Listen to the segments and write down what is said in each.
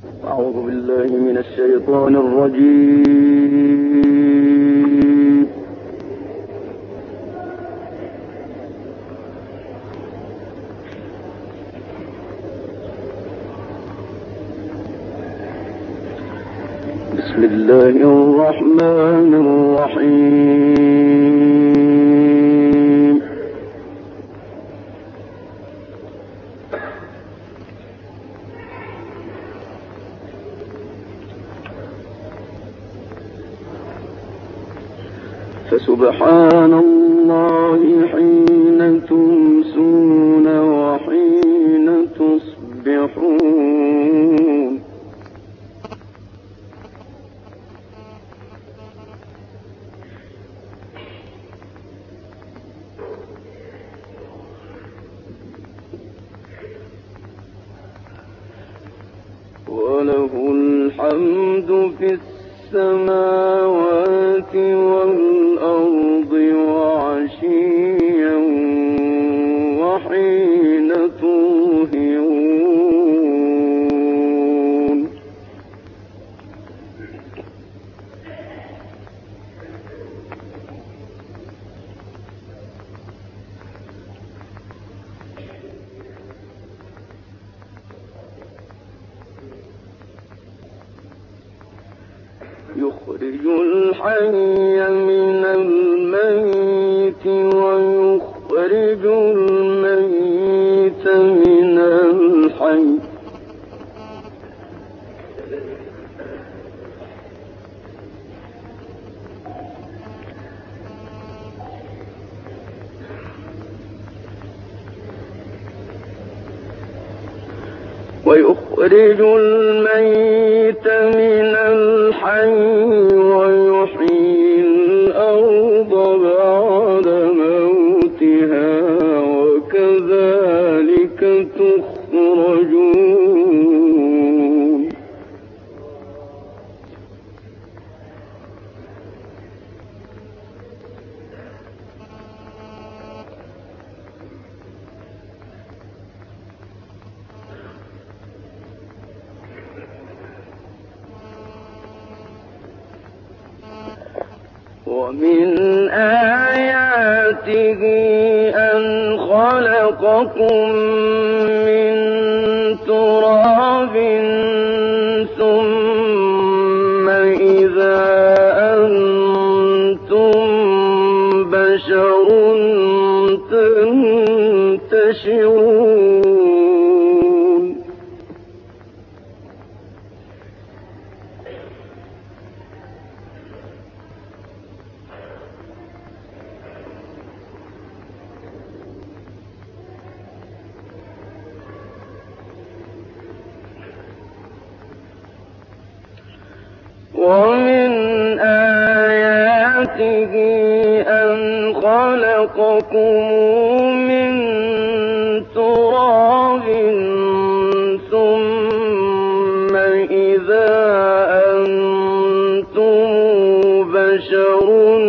أعوذ بالله من الشيطان الرجيم. بسم الله الرحمن الرحيم. فسبحان الله حين تمسون وحين تصبحون. وله الحمد في السماوات والأرض وعشيا وحين تظهرون. يخرج الحي من الميت ويخرج الميت من الحي. ويخرج الميت من الحي ويحيي الأرض بعد موتها وكذلك تخرجون. ومن آياته أن خلقكم من تراب ثم إذا أنتم بشر تنتشرون. ومن آياته أن خلقكم من تراب ثم إذا أنتم بشر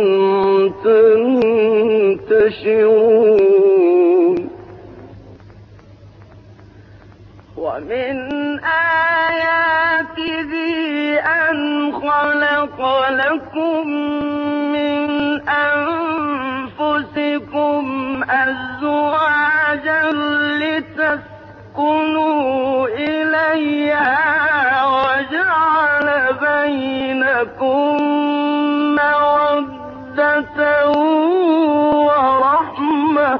تنتشرون. ومن آياته أن خلق لكم من أنفسكم أزواجا لتسكنوا إليها وجعل بينكم مودة ورحمة.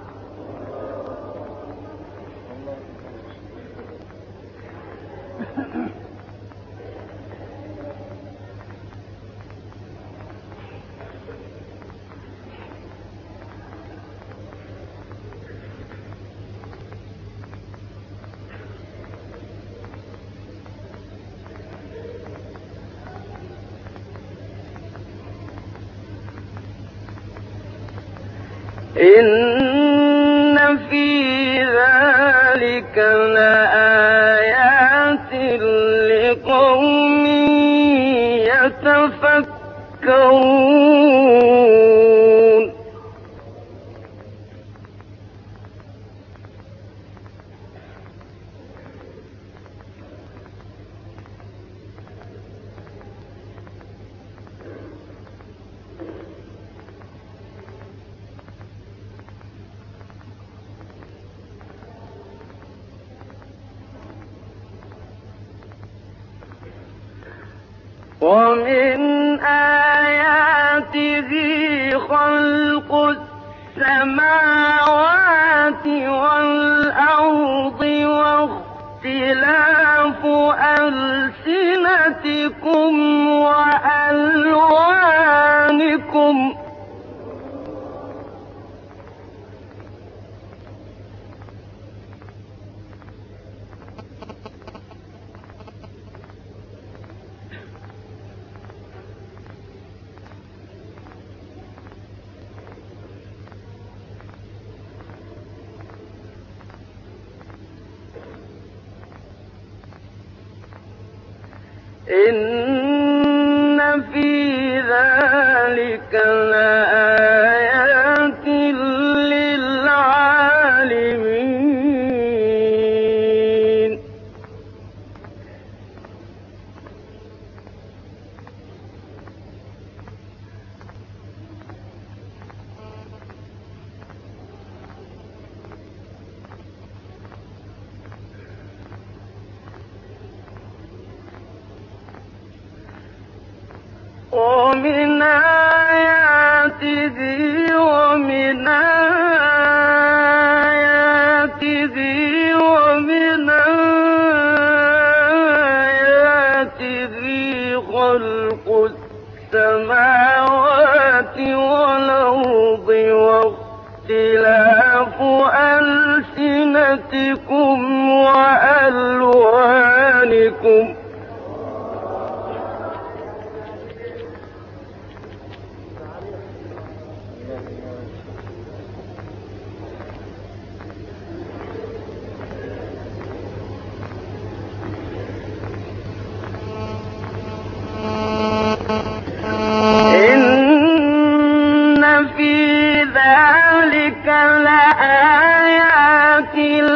إن في ذلك لآيات لقوم يتفكرون. ومن آياته خلق السماوات والأرض واختلاف ألسنتكم وألوانكم إن في ذلك لآيات للعالمين ومن آياته ومن آياته ومن آياته خلق السماوات والأرض واختلاف ألسنتكم وألوانكم لآيات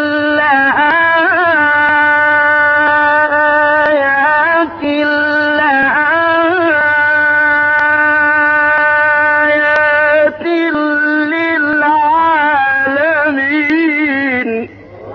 للعالمين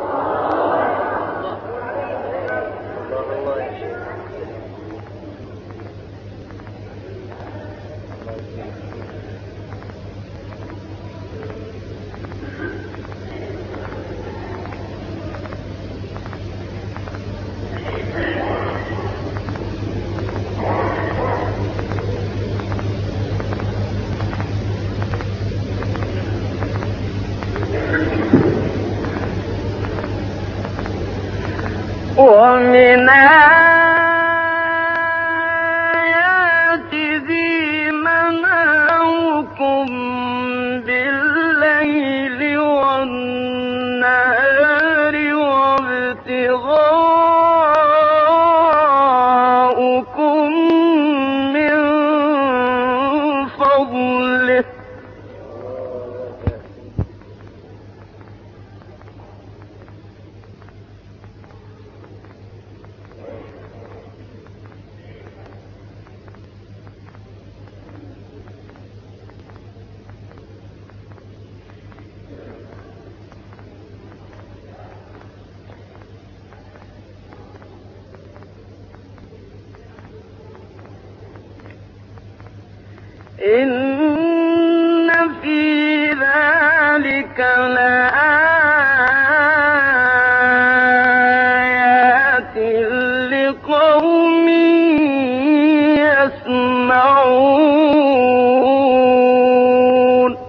ومن آياته منامكم بالليل والنهار وابتغاؤكم من فضله إن في ذلك لآيات لقوم يسمعون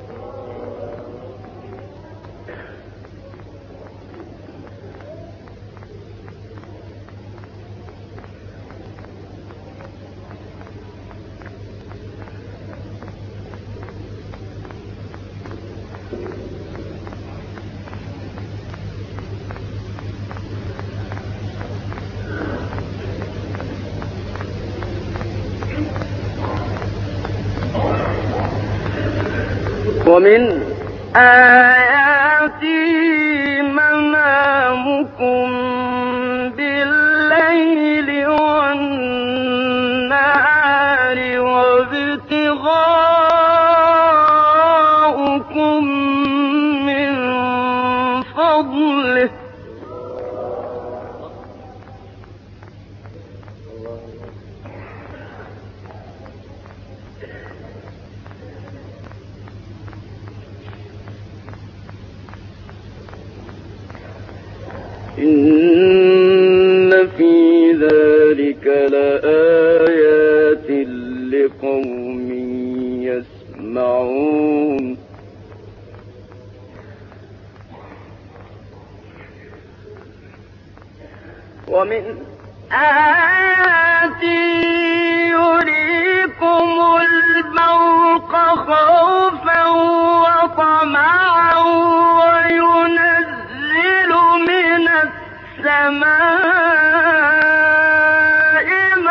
ومن آياته منامكم بالليل والنهار وابتغاؤكم من فضله إن في ذلك لآيات لقوم يسمعون ومن آياته يريكم البرق خوفا وطمعا وينزل من السماء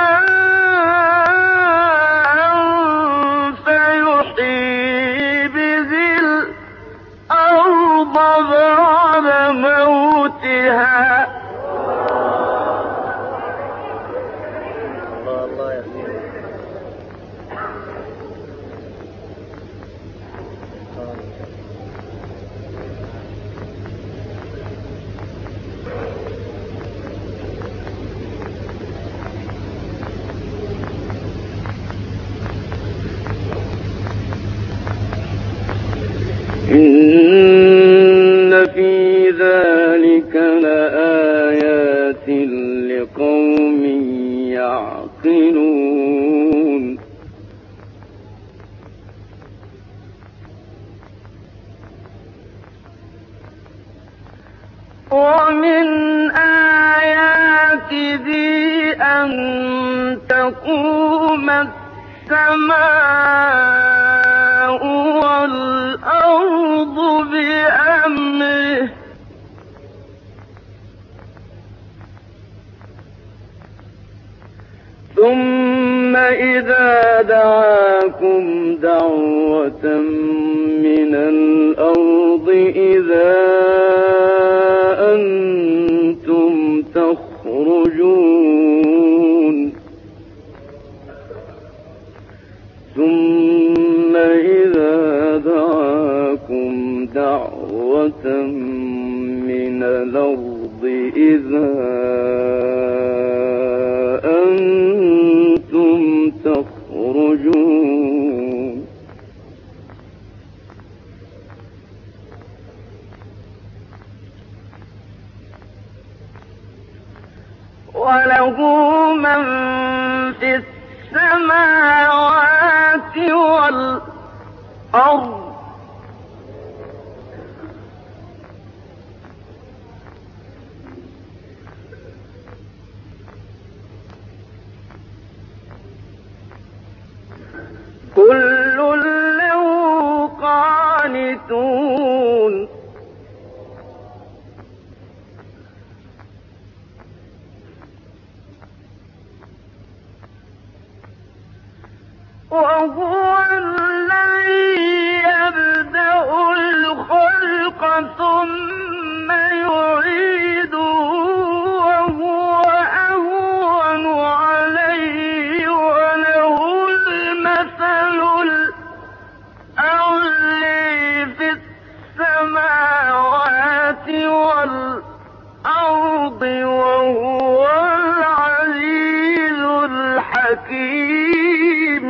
ماء فيحيي به الأرض بعد موتها إن في ذلك لآيات لقوم يعقلون ومن آياته أن تقوم السماء والأرض بأمره ثم إذا دعاكم دعوة من الأرض إذا أنتم تخرجون ثم إذا دعاكم دعوة من الأرض إذا أنتم تخرجون وله من في السماوات والأرض كل له قانتون وهو الذي يبدأ الخلق ثم يعيده وهو أهون عليه وله المثل الأعلى في السماوات والأرض وهو العزيز الحكيم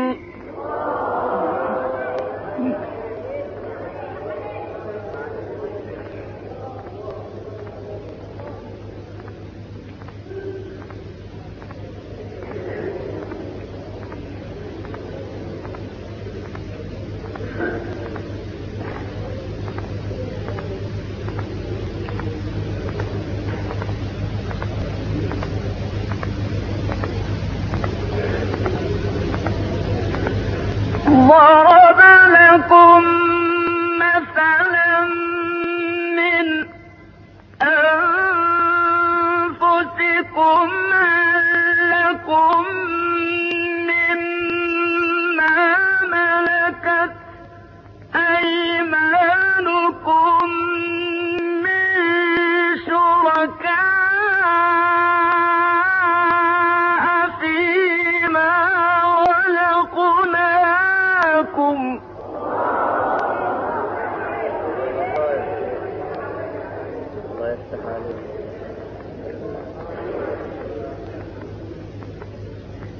ضرب لكم مثلا من أنفسكم هل لكم مما ملكت أيمانكم من شركاء فيما رزقناكم الله يفتح عليك.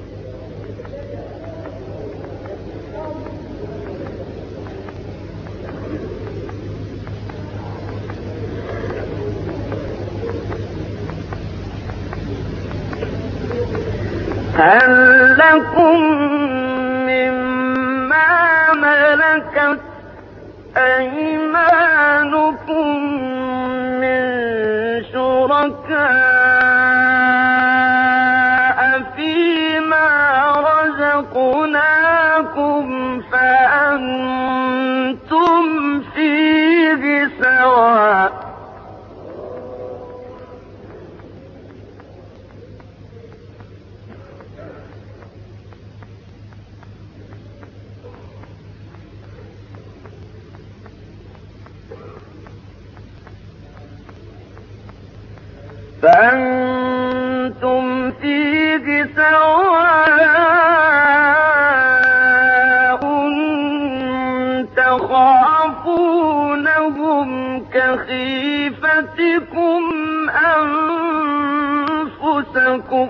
هل لكم مما ملكت أيمانكم من شركاء فيما رزقناكم فأنتم فيه سواء تخافونهم كخيفتكم أنفسكم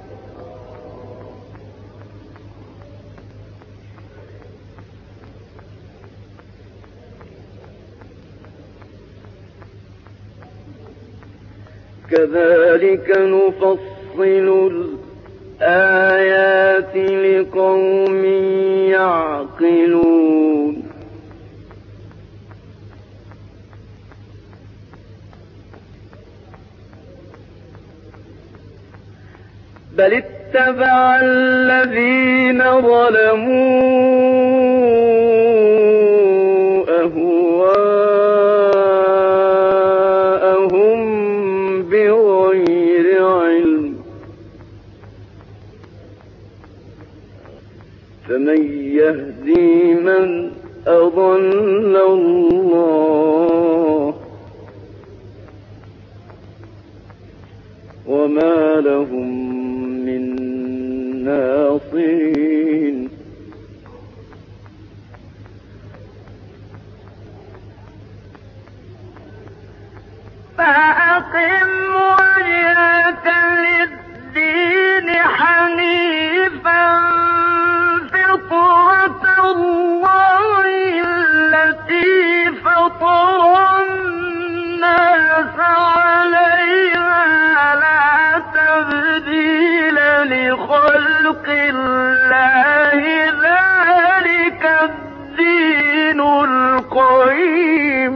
كذلك نفصل الآيات لقوم يعقلون بل اتبع الذين ظلموا أهواءهم بغير علم فمن يهدي من أضل الله وما لهم من ناصرين فأقم وجهك للدين حنيفا فطرة الله التي فطر الناس عليها لا تبديل لخلق الله ذلك الدين القيم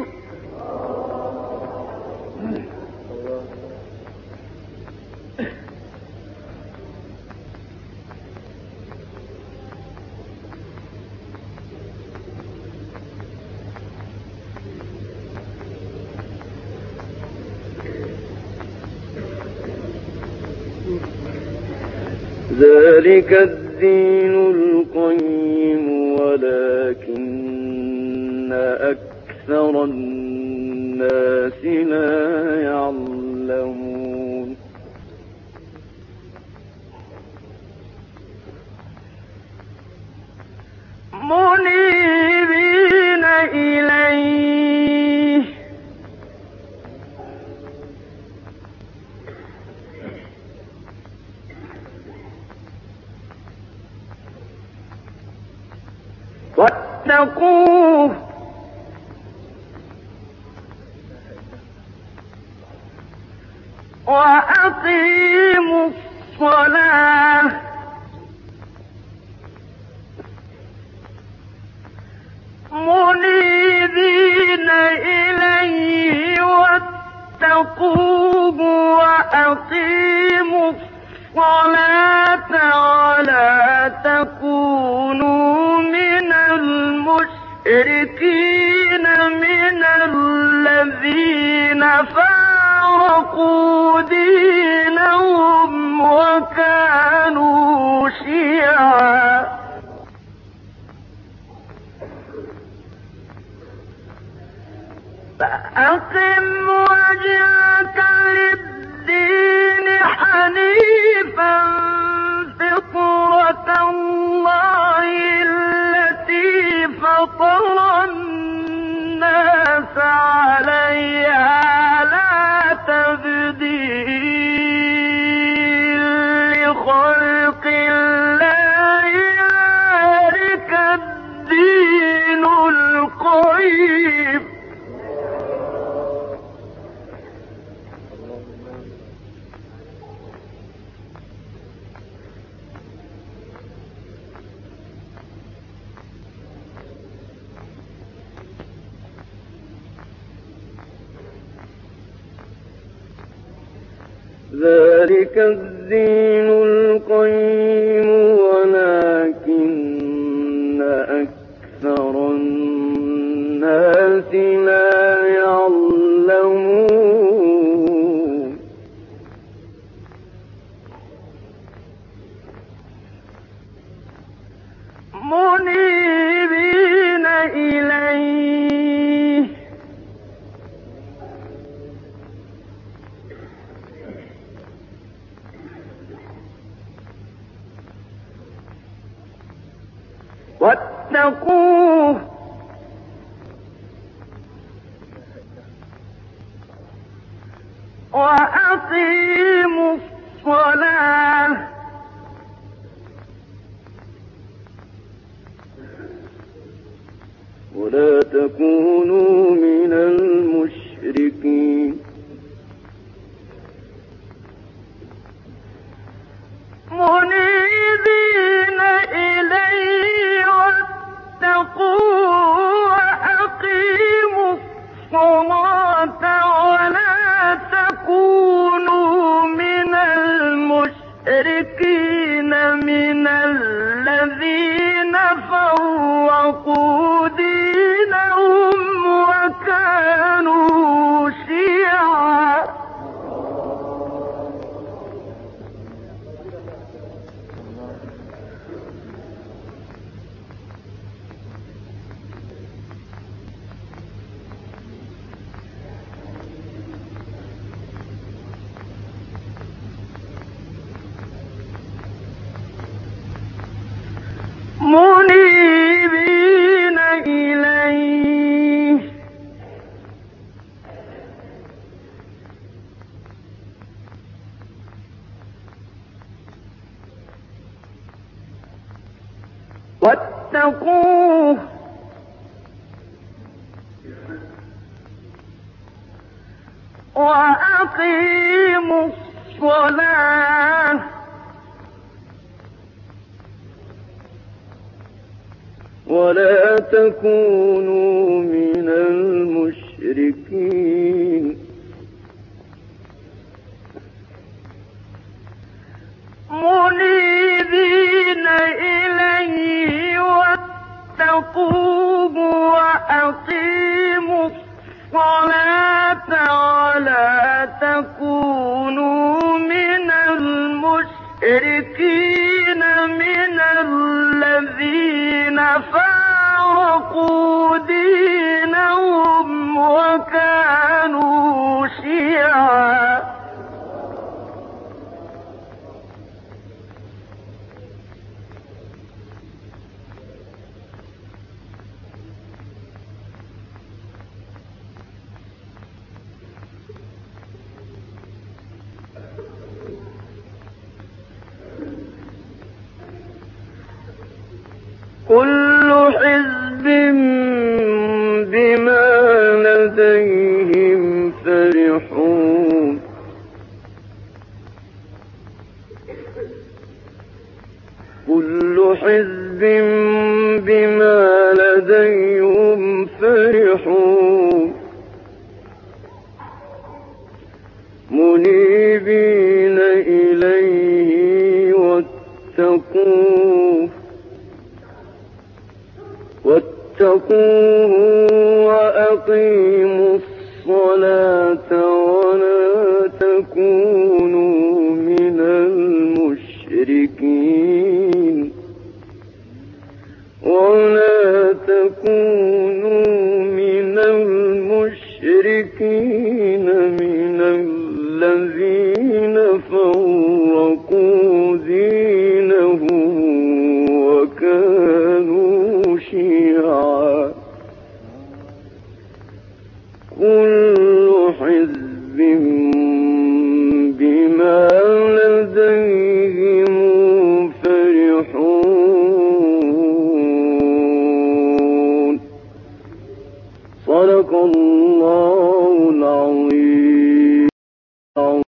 ذلك الدين القيم ولكن أكثر الناس لا يعلمون منيبين إليه واتقوه وأقيموا الصلاة منيبين إليه واتقوه وأقيموا الصلاة ولا تكونوا من المشركين من الذين فارقوا دينهم وكانوا شيعا فأقم وجهك للدين حنيفا فطرة الله التي فطر الناس عليها لا تبديل لخلق الله ذلك الدين القيم ذلك الدين القيم ولكن أكثر الناس لا يعلمون منيبين إليه واتقوه وأقيموا الصلاة ولا تكونوا من المشركين منيبين إليه واتقوه وأقيموا الصلاة ولا تكونوا من المشركين من الذين فرقوا دينهم وكانوا شيعا منيبين إليه واتقوه وأقيموا الصلاة ولا تكونوا من المشركين منيبين إليه واتقوه وأقيموا الصلاة ولا تكونوا من المشركين من الذين فارقوا دينهم وكانوا شيعا كل حزب بما لديهم فرحون كل حزب بما لديهم فرحون منيبين إليه واتقوه وأقيموا الصلاة ولا تكونوا من المشركين ولا تكونوا من المشركين من الذين فرقوا دينهم وكانوا شيعا كل حزب بما لديهم فرحون صدق الله